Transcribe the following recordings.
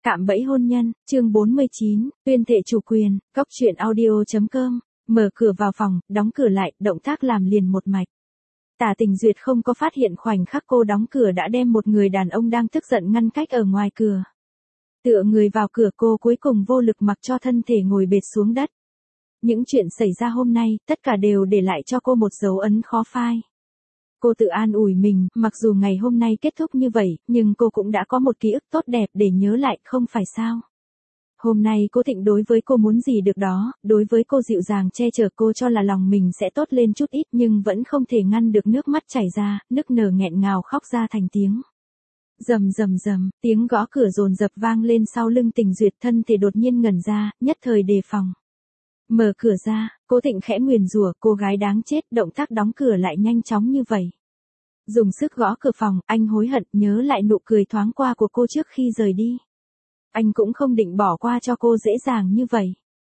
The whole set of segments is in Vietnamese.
Cạm bẫy hôn nhân, chương 49, tuyên thệ chủ quyền, góc truyện audio.com, mở cửa vào phòng, đóng cửa lại, động tác làm liền một mạch. Tả Tình Duyệt không có phát hiện khoảnh khắc cô đóng cửa đã đem một người đàn ông đang tức giận ngăn cách ở ngoài cửa. Tựa người vào cửa, cô cuối cùng vô lực mặc cho thân thể ngồi bệt xuống đất. Những chuyện xảy ra hôm nay, tất cả đều để lại cho cô một dấu ấn khó phai. Cô tự an ủi mình, mặc dù ngày hôm nay kết thúc như vậy, nhưng cô cũng đã có một ký ức tốt đẹp để nhớ lại, không phải sao? Hôm nay Cố Thịnh đối với cô muốn gì được đó, đối với cô dịu dàng che chở cô cho là lòng mình sẽ tốt lên chút ít nhưng vẫn không thể ngăn được nước mắt chảy ra, nức nở nghẹn ngào khóc ra thành tiếng. Rầm rầm rầm, tiếng gõ cửa dồn dập vang lên sau lưng Tình Duyệt, thân thể đột nhiên ngẩn ra, nhất thời đề phòng. Mở cửa ra, Cố Thịnh khẽ nguyền rủa, cô gái đáng chết, động tác đóng cửa lại nhanh chóng như vậy. Dùng sức gõ cửa phòng, anh hối hận, nhớ lại nụ cười thoáng qua của cô trước khi rời đi. Anh cũng không định bỏ qua cho cô dễ dàng như vậy.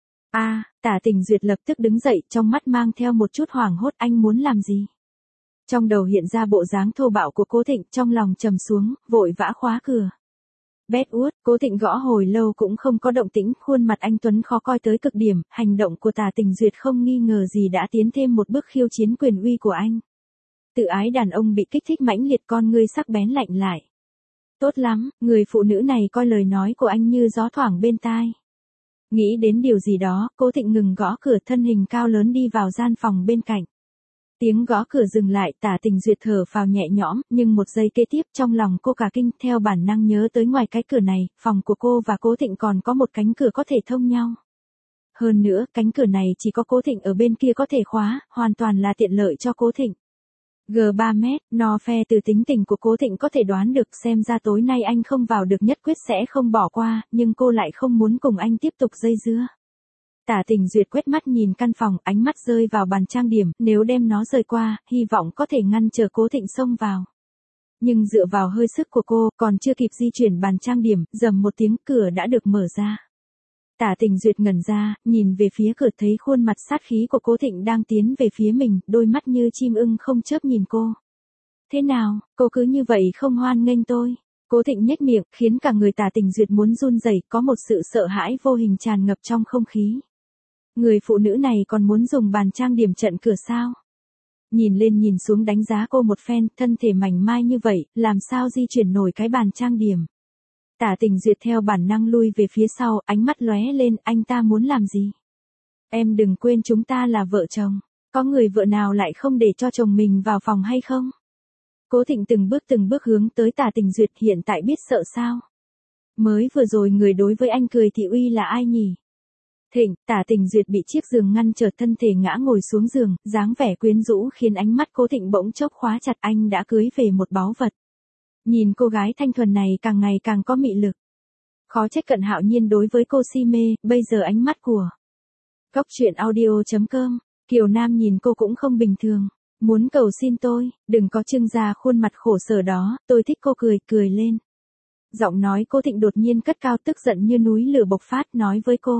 Tả Tình Duyệt lập tức đứng dậy, trong mắt mang theo một chút hoảng hốt, anh muốn làm gì? Trong đầu hiện ra bộ dáng thô bạo của Cố Thịnh, trong lòng trầm xuống, vội vã khóa cửa. Bét út, Cố Thịnh gõ hồi lâu cũng không có động tĩnh, khuôn mặt anh tuấn khó coi tới cực điểm, hành động của Tả Tình Duyệt không nghi ngờ gì đã tiến thêm một bước khiêu chiến quyền uy của anh. Tự ái đàn ông bị kích thích mãnh liệt, con ngươi sắc bén lạnh lại. Tốt lắm, người phụ nữ này coi lời nói của anh như gió thoảng bên tai. Nghĩ đến điều gì đó, Cố Thịnh ngừng gõ cửa, thân hình cao lớn đi vào gian phòng bên cạnh. Tiếng gõ cửa dừng lại, Tả Tình Duyệt thở phào nhẹ nhõm, nhưng một giây kế tiếp trong lòng cô cả kinh, theo bản năng nhớ tới ngoài cái cửa này, phòng của cô và Cố Thịnh còn có một cánh cửa có thể thông nhau. Hơn nữa, cánh cửa này chỉ có Cố Thịnh ở bên kia có thể khóa, hoàn toàn là tiện lợi cho Cố Thịnh. G3 mét, no phe, từ tính tình của Cố Thịnh có thể đoán được, xem ra tối nay anh không vào được nhất quyết sẽ không bỏ qua, nhưng cô lại không muốn cùng anh tiếp tục dây dưa. Tả Tình Duyệt quét mắt nhìn căn phòng, ánh mắt rơi vào bàn trang điểm, nếu đem nó rời qua, hy vọng có thể ngăn chờ Cố Thịnh xông vào. Nhưng dựa vào hơi sức của cô, còn chưa kịp di chuyển bàn trang điểm, rầm một tiếng, cửa đã được mở ra. Tả Tình Duyệt ngẩn ra, nhìn về phía cửa, thấy khuôn mặt sát khí của Cố Thịnh đang tiến về phía mình, đôi mắt như chim ưng không chớp nhìn cô. Thế nào, cô cứ như vậy không hoan nghênh tôi? Cố Thịnh nhếch miệng, khiến cả người Tả Tình Duyệt muốn run rẩy, có một sự sợ hãi vô hình tràn ngập trong không khí. Người phụ nữ này còn muốn dùng bàn trang điểm chặn cửa sao? Nhìn lên nhìn xuống đánh giá cô một phen, thân thể mảnh mai như vậy, làm sao di chuyển nổi cái bàn trang điểm? Tả Tình Duyệt theo bản năng lui về phía sau, ánh mắt lóe lên, anh ta muốn làm gì? Em đừng quên chúng ta là vợ chồng, có người vợ nào lại không để cho chồng mình vào phòng hay không? Cố Thịnh từng bước hướng tới Tả Tình Duyệt, hiện tại biết sợ sao? Mới vừa rồi người đối với anh cười thị uy là ai nhỉ? Thịnh, Tả Tình Duyệt bị chiếc giường ngăn trở, thân thể ngã ngồi xuống giường, dáng vẻ quyến rũ khiến ánh mắt Cố Thịnh bỗng chốc khóa chặt, anh đã cưới về một báu vật. Nhìn cô gái thanh thuần này càng ngày càng có mị lực. Khó trách Cận Hạo Nhiên đối với cô si mê, bây giờ ánh mắt của góc truyện audio.com, Kiều Nam nhìn cô cũng không bình thường. Muốn cầu xin tôi, đừng có trưng ra khuôn mặt khổ sở đó, tôi thích cô, cười lên. Giọng nói Cố Thịnh đột nhiên cất cao, tức giận như núi lửa bộc phát, nói với cô.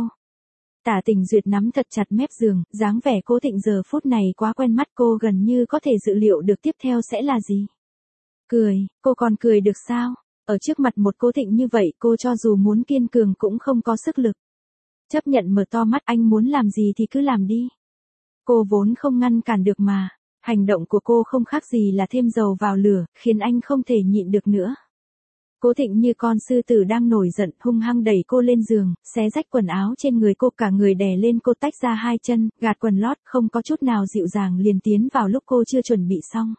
Tả Tình Duyệt nắm thật chặt mép giường, dáng vẻ Cố Thịnh giờ phút này quá quen mắt, cô gần như có thể dự liệu được tiếp theo sẽ là gì. Cười, cô còn cười được sao? Ở trước mặt một Cố Thịnh như vậy, cô cho dù muốn kiên cường cũng không có sức lực. Chấp nhận mở to mắt, anh muốn làm gì thì cứ làm đi. Cô vốn không ngăn cản được mà. Hành động của cô không khác gì là thêm dầu vào lửa, khiến anh không thể nhịn được nữa. Cố Thịnh như con sư tử đang nổi giận, hung hăng đẩy cô lên giường, xé rách quần áo trên người cô, cả người đè lên cô, tách ra hai chân, gạt quần lót, không có chút nào dịu dàng liền tiến vào lúc cô chưa chuẩn bị xong.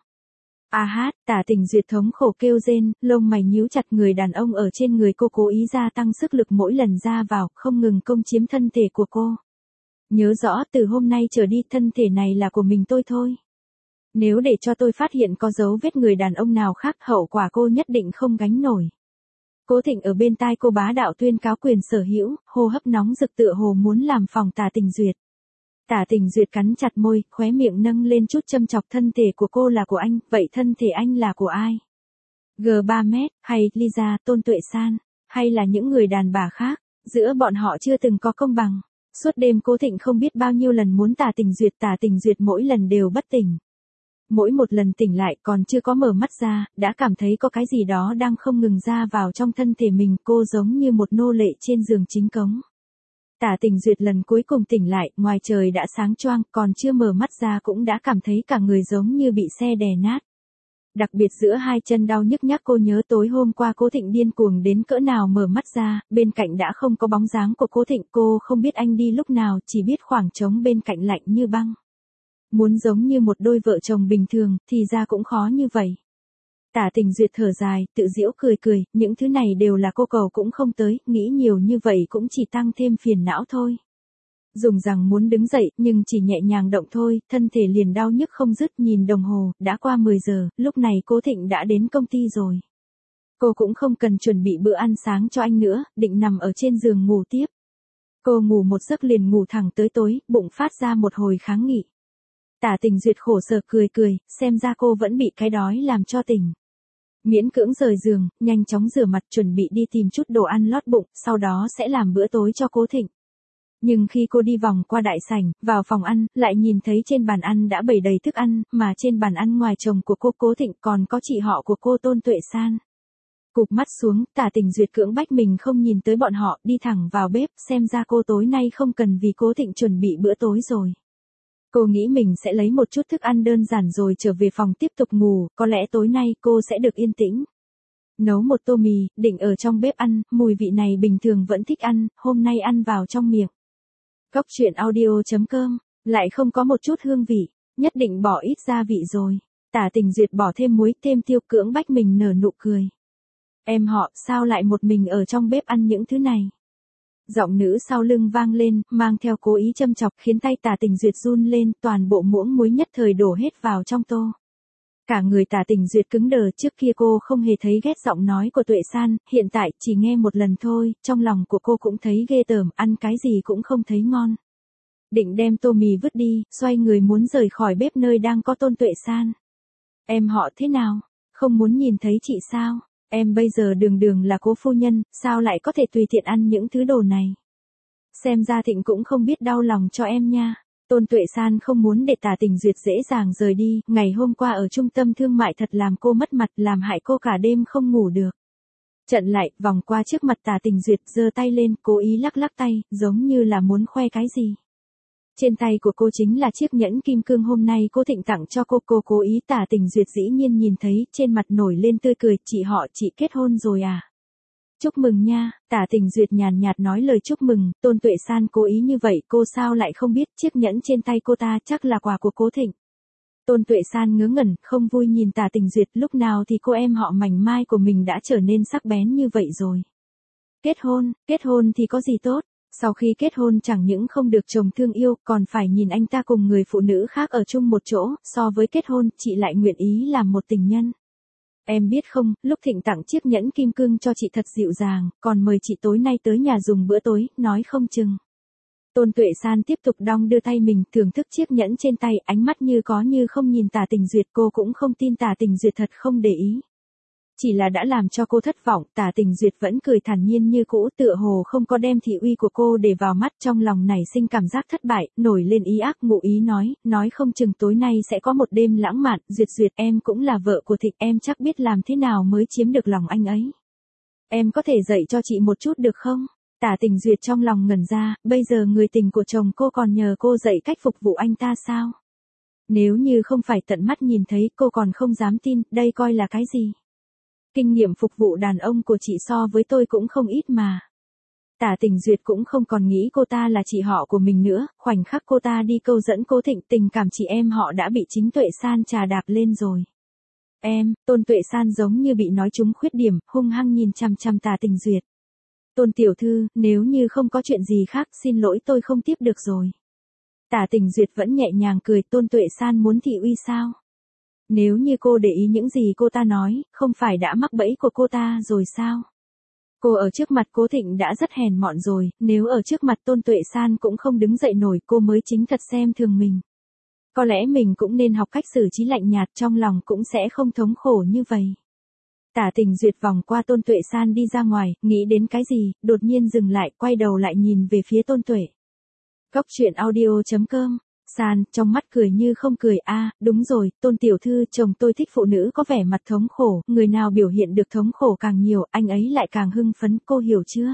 Tả Tình Duyệt thống khổ kêu rên, lông mày nhíu chặt, người đàn ông ở trên người cô cố ý gia tăng sức lực mỗi lần ra vào, không ngừng công chiếm thân thể của cô. Nhớ rõ, từ hôm nay trở đi, thân thể này là của mình tôi thôi. Nếu để cho tôi phát hiện có dấu vết người đàn ông nào khác, hậu quả cô nhất định không gánh nổi. Cố Thịnh ở bên tai cô bá đạo tuyên cáo quyền sở hữu, hô hấp nóng rực tựa hồ muốn làm phỏng Tả Tình Duyệt. Tả Tình Duyệt cắn chặt môi, khóe miệng nâng lên chút châm chọc, thân thể của cô là của anh, vậy thân thể anh là của ai? G3 mét, hay Lisa, Tôn Tuệ San, hay là những người đàn bà khác, giữa bọn họ chưa từng có công bằng. Suốt đêm Cố Thịnh không biết bao nhiêu lần muốn Tả Tình Duyệt mỗi lần đều bất tỉnh. Mỗi một lần tỉnh lại còn chưa có mở mắt ra, đã cảm thấy có cái gì đó đang không ngừng ra vào trong thân thể mình, cô giống như một nô lệ trên giường chính cống. Tả Tình Duyệt lần cuối cùng tỉnh lại, ngoài trời đã sáng choang, còn chưa mở mắt ra cũng đã cảm thấy cả người giống như bị xe đè nát. Đặc biệt giữa hai chân đau nhức nhác, cô nhớ tối hôm qua Cố Thịnh điên cuồng đến cỡ nào, mở mắt ra, bên cạnh đã không có bóng dáng của Cố Thịnh, cô không biết anh đi lúc nào, chỉ biết khoảng trống bên cạnh lạnh như băng. Muốn giống như một đôi vợ chồng bình thường, thì ra cũng khó như vậy. Tả Tình Duyệt thở dài, tự giễu cười cười, những thứ này đều là cô cầu cũng không tới, nghĩ nhiều như vậy cũng chỉ tăng thêm phiền não thôi. Dùng rằng muốn đứng dậy, nhưng chỉ nhẹ nhàng động thôi, thân thể liền đau nhức không dứt, nhìn đồng hồ, đã qua 10 giờ, lúc này Cố Thịnh đã đến công ty rồi. Cô cũng không cần chuẩn bị bữa ăn sáng cho anh nữa, định nằm ở trên giường ngủ tiếp. Cô ngủ một giấc liền ngủ thẳng tới tối, bụng phát ra một hồi kháng nghị. Tả Tình Duyệt khổ sở cười cười, xem ra cô vẫn bị cái đói làm cho tỉnh. Miễn cưỡng rời giường, nhanh chóng rửa mặt chuẩn bị đi tìm chút đồ ăn lót bụng, sau đó sẽ làm bữa tối cho Cố Thịnh. Nhưng khi cô đi vòng qua đại sảnh, vào phòng ăn, lại nhìn thấy trên bàn ăn đã bày đầy thức ăn, mà trên bàn ăn ngoài chồng của cô Cố Thịnh còn có chị họ của cô Tôn Tuệ San. Cụp mắt xuống, Tả Tình Duyệt cưỡng bách mình không nhìn tới bọn họ, đi thẳng vào bếp, xem ra cô tối nay không cần vì Cố Thịnh chuẩn bị bữa tối rồi. Cô nghĩ mình sẽ lấy một chút thức ăn đơn giản rồi trở về phòng tiếp tục ngủ, có lẽ tối nay cô sẽ được yên tĩnh. Nấu một tô mì, định ở trong bếp ăn, mùi vị này bình thường vẫn thích ăn, hôm nay ăn vào trong miệng. Góc truyện audio.com, lại không có một chút hương vị, nhất định bỏ ít gia vị rồi. Tả Tình Duyệt bỏ thêm muối, thêm tiêu, cưỡng bách mình nở nụ cười. Em họ, sao lại một mình ở trong bếp ăn những thứ này? Giọng nữ sau lưng vang lên, mang theo cố ý châm chọc, khiến tay Tả Tình Duyệt run lên, toàn bộ muỗng muối nhất thời đổ hết vào trong tô. Cả người Tả Tình Duyệt cứng đờ, trước kia cô không hề thấy ghét giọng nói của Tuệ San, hiện tại chỉ nghe một lần thôi, trong lòng của cô cũng thấy ghê tởm, ăn cái gì cũng không thấy ngon. Định đem tô mì vứt đi, xoay người muốn rời khỏi bếp nơi đang có Tôn Tuệ San. Em họ thế nào? Không muốn nhìn thấy chị sao? Em bây giờ đường đường là cố phu nhân, sao lại có thể tùy tiện ăn những thứ đồ này? Xem ra Thịnh cũng không biết đau lòng cho em nha. Tôn Tuệ San không muốn để Tả Tình Duyệt dễ dàng rời đi, ngày hôm qua ở trung tâm thương mại thật làm cô mất mặt, làm hại cô cả đêm không ngủ được. Trận lại, vòng qua trước mặt Tả Tình Duyệt, giơ tay lên, cố ý lắc lắc tay, giống như là muốn khoe cái gì. Trên tay của cô chính là chiếc nhẫn kim cương hôm nay cô Thịnh tặng cho cô cố ý. Tả Tình Duyệt dĩ nhiên nhìn thấy, trên mặt nổi lên tươi cười, chị họ, chị kết hôn rồi à? Chúc mừng nha, Tả Tình Duyệt nhàn nhạt nói lời chúc mừng, Tôn Tuệ San cố ý như vậy, cô sao lại không biết, chiếc nhẫn trên tay cô ta chắc là quà của Cố Thịnh. Tôn Tuệ San ngớ ngẩn, không vui nhìn Tả Tình Duyệt, lúc nào thì cô em họ mảnh mai của mình đã trở nên sắc bén như vậy rồi. Kết hôn thì có gì tốt? Sau khi kết hôn chẳng những không được chồng thương yêu, còn phải nhìn anh ta cùng người phụ nữ khác ở chung một chỗ, so với kết hôn, chị lại nguyện ý làm một tình nhân. Em biết không, lúc Thịnh tặng chiếc nhẫn kim cương cho chị thật dịu dàng, còn mời chị tối nay tới nhà dùng bữa tối, nói không chừng. Tôn Tuệ San tiếp tục đong đưa tay mình, thưởng thức chiếc nhẫn trên tay, ánh mắt như có như không nhìn Tả Tình Duyệt, cô cũng không tin Tả Tình Duyệt thật không để ý. Chỉ là đã làm cho cô thất vọng, Tả Tình Duyệt vẫn cười thản nhiên như cũ, tựa hồ không có đem thị uy của cô để vào mắt, trong lòng nảy sinh cảm giác thất bại, nổi lên ý ác, ngụ ý nói không chừng tối nay sẽ có một đêm lãng mạn. Duyệt em cũng là vợ của Thịnh, em chắc biết làm thế nào mới chiếm được lòng anh ấy. Em có thể dạy cho chị một chút được không? Tả Tình Duyệt trong lòng ngẩn ra, bây giờ người tình của chồng cô còn nhờ cô dạy cách phục vụ anh ta sao? Nếu như không phải tận mắt nhìn thấy, cô còn không dám tin, đây coi là cái gì? Kinh nghiệm phục vụ đàn ông của chị so với tôi cũng không ít mà. Tả Tình Duyệt cũng không còn nghĩ cô ta là chị họ của mình nữa, khoảnh khắc cô ta đi câu dẫn Cố Thịnh, tình cảm chị em họ đã bị chính Tuệ San trà đạp lên rồi. Tôn Tuệ San giống như bị nói trúng khuyết điểm, hung hăng nhìn chằm chằm Tả Tình Duyệt. Tôn tiểu thư, nếu như không có chuyện gì khác, xin lỗi tôi không tiếp được rồi. Tả Tình Duyệt vẫn nhẹ nhàng cười, Tôn Tuệ San muốn thị uy sao? Nếu như cô để ý những gì cô ta nói, không phải đã mắc bẫy của cô ta rồi sao? Cô ở trước mặt Cố Thịnh đã rất hèn mọn rồi, nếu ở trước mặt Tôn Tuệ San cũng không đứng dậy nổi, cô mới chính thật xem thường mình. Có lẽ mình cũng nên học cách xử trí lạnh nhạt, trong lòng cũng sẽ không thống khổ như vậy. Tả Tình Duyệt vòng qua Tôn Tuệ San đi ra ngoài, nghĩ đến cái gì, đột nhiên dừng lại, quay đầu lại nhìn về phía Tôn Tuệ. Góc truyện audio.com San, trong mắt cười như không cười, đúng rồi, Tôn tiểu thư, chồng tôi thích phụ nữ có vẻ mặt thống khổ, người nào biểu hiện được thống khổ càng nhiều, anh ấy lại càng hưng phấn, cô hiểu chưa?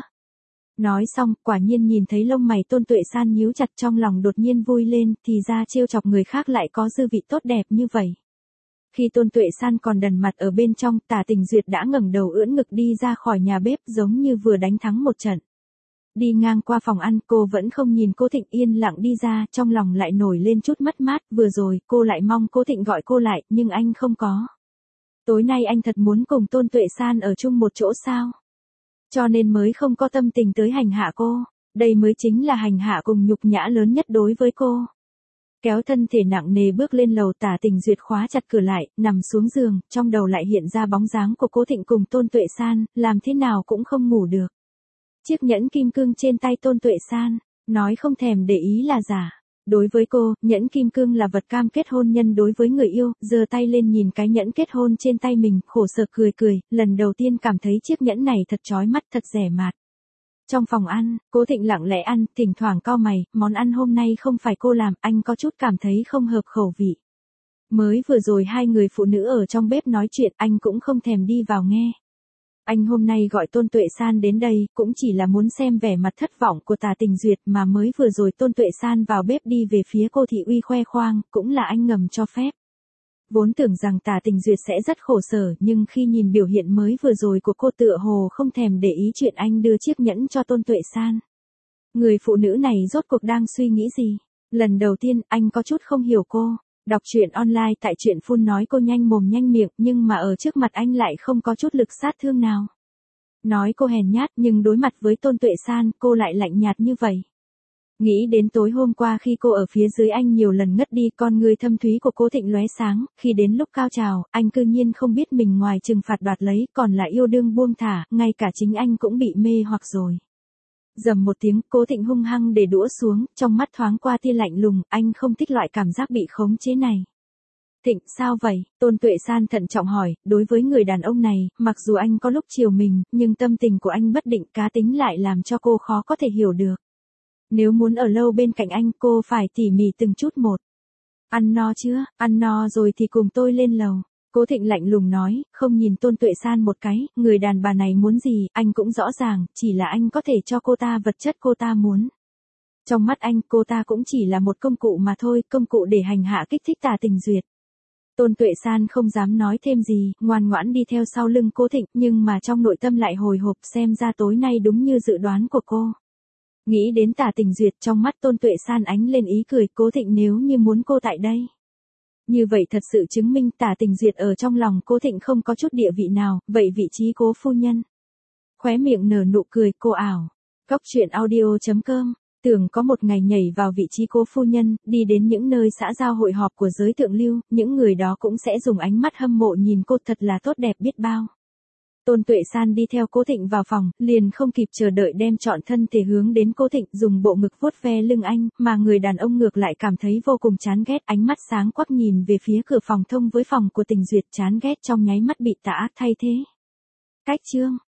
Nói xong, quả nhiên nhìn thấy lông mày Tôn Tuệ San nhíu chặt, trong lòng đột nhiên vui lên, thì ra trêu chọc người khác lại có dư vị tốt đẹp như vậy. Khi Tôn Tuệ San còn đần mặt ở bên trong, Tả Tình Duyệt đã ngẩng đầu ưỡn ngực đi ra khỏi nhà bếp giống như vừa đánh thắng một trận. Đi ngang qua phòng ăn, cô vẫn không nhìn Cố Thịnh, yên lặng đi ra, trong lòng lại nổi lên chút mất mát, vừa rồi, cô lại mong Cố Thịnh gọi cô lại, nhưng anh không có. Tối nay anh thật muốn cùng Tôn Tuệ San ở chung một chỗ sao? Cho nên mới không có tâm tình tới hành hạ cô, đây mới chính là hành hạ cùng nhục nhã lớn nhất đối với cô. Kéo thân thể nặng nề bước lên lầu, Tả Tình Duyệt khóa chặt cửa lại, nằm xuống giường, trong đầu lại hiện ra bóng dáng của Cố Thịnh cùng Tôn Tuệ San, làm thế nào cũng không ngủ được. Chiếc nhẫn kim cương trên tay Tôn Tuệ San, nói không thèm để ý là giả. Đối với cô, nhẫn kim cương là vật cam kết hôn nhân đối với người yêu, giơ tay lên nhìn cái nhẫn kết hôn trên tay mình, khổ sở cười cười, lần đầu tiên cảm thấy chiếc nhẫn này thật chói mắt, thật rẻ mạt. Trong phòng ăn, Cố Thịnh lặng lẽ ăn, thỉnh thoảng cau mày, món ăn hôm nay không phải cô làm, anh có chút cảm thấy không hợp khẩu vị. Mới vừa rồi hai người phụ nữ ở trong bếp nói chuyện, anh cũng không thèm đi vào nghe. Anh hôm nay gọi Tôn Tuệ San đến đây, cũng chỉ là muốn xem vẻ mặt thất vọng của Tả Tình Duyệt, mà mới vừa rồi Tôn Tuệ San vào bếp đi về phía cô thị uy khoe khoang, cũng là anh ngầm cho phép. Vốn tưởng rằng Tả Tình Duyệt sẽ rất khổ sở, nhưng khi nhìn biểu hiện mới vừa rồi của cô, tựa hồ không thèm để ý chuyện anh đưa chiếc nhẫn cho Tôn Tuệ San. Người phụ nữ này rốt cuộc đang suy nghĩ gì? Lần đầu tiên, anh có chút không hiểu cô. Đọc truyện online tại Truyện Phun nói cô nhanh mồm nhanh miệng, nhưng mà ở trước mặt anh lại không có chút lực sát thương nào. Nói cô hèn nhát, nhưng đối mặt với Tôn Tuệ San, cô lại lạnh nhạt như vậy. Nghĩ đến tối hôm qua khi cô ở phía dưới anh nhiều lần ngất đi, con người thâm thúy của Cố Thịnh lóe sáng, khi đến lúc cao trào, anh cư nhiên không biết mình ngoài trừng phạt đoạt lấy, còn là yêu đương buông thả, ngay cả chính anh cũng bị mê hoặc rồi. Rầm một tiếng, Cố Thịnh hung hăng để đũa xuống, trong mắt thoáng qua tia lạnh lùng, anh không thích loại cảm giác bị khống chế này. Thịnh, sao vậy? Tôn Tuệ San thận trọng hỏi, đối với người đàn ông này, mặc dù anh có lúc chiều mình, nhưng tâm tình của anh bất định, cá tính lại làm cho cô khó có thể hiểu được. Nếu muốn ở lâu bên cạnh anh, cô phải tỉ mỉ từng chút một. Ăn no chưa? Ăn no rồi thì cùng tôi lên lầu. Cố Thịnh lạnh lùng nói, không nhìn Tôn Tuệ San một cái, người đàn bà này muốn gì, anh cũng rõ ràng, chỉ là anh có thể cho cô ta vật chất cô ta muốn. Trong mắt anh, cô ta cũng chỉ là một công cụ mà thôi, công cụ để hành hạ kích thích Tả Tình Duyệt. Tôn Tuệ San không dám nói thêm gì, ngoan ngoãn đi theo sau lưng Cố Thịnh, nhưng mà trong nội tâm lại hồi hộp, xem ra tối nay đúng như dự đoán của cô. Nghĩ đến Tả Tình Duyệt, trong mắt Tôn Tuệ San ánh lên ý cười, Cố Thịnh nếu như muốn cô tại đây. Như vậy thật sự chứng minh Tả Tình Duyệt ở trong lòng Cố Thịnh không có chút địa vị nào, vậy vị trí Cố phu nhân. Khóe miệng nở nụ cười, cô ảo. Góc truyện audio.com, tưởng có một ngày nhảy vào vị trí Cố phu nhân, đi đến những nơi xã giao hội họp của giới thượng lưu, những người đó cũng sẽ dùng ánh mắt hâm mộ nhìn cô, thật là tốt đẹp biết bao. Tôn Tuệ San đi theo Cố Thịnh vào phòng, liền không kịp chờ đợi đem trọn thân thể hướng đến Cố Thịnh, dùng bộ ngực vuốt ve lưng anh, mà người đàn ông ngược lại cảm thấy vô cùng chán ghét, ánh mắt sáng quắc nhìn về phía cửa phòng thông với phòng của Tình Duyệt, chán ghét trong nháy mắt bị tà ác thay thế. Cách chương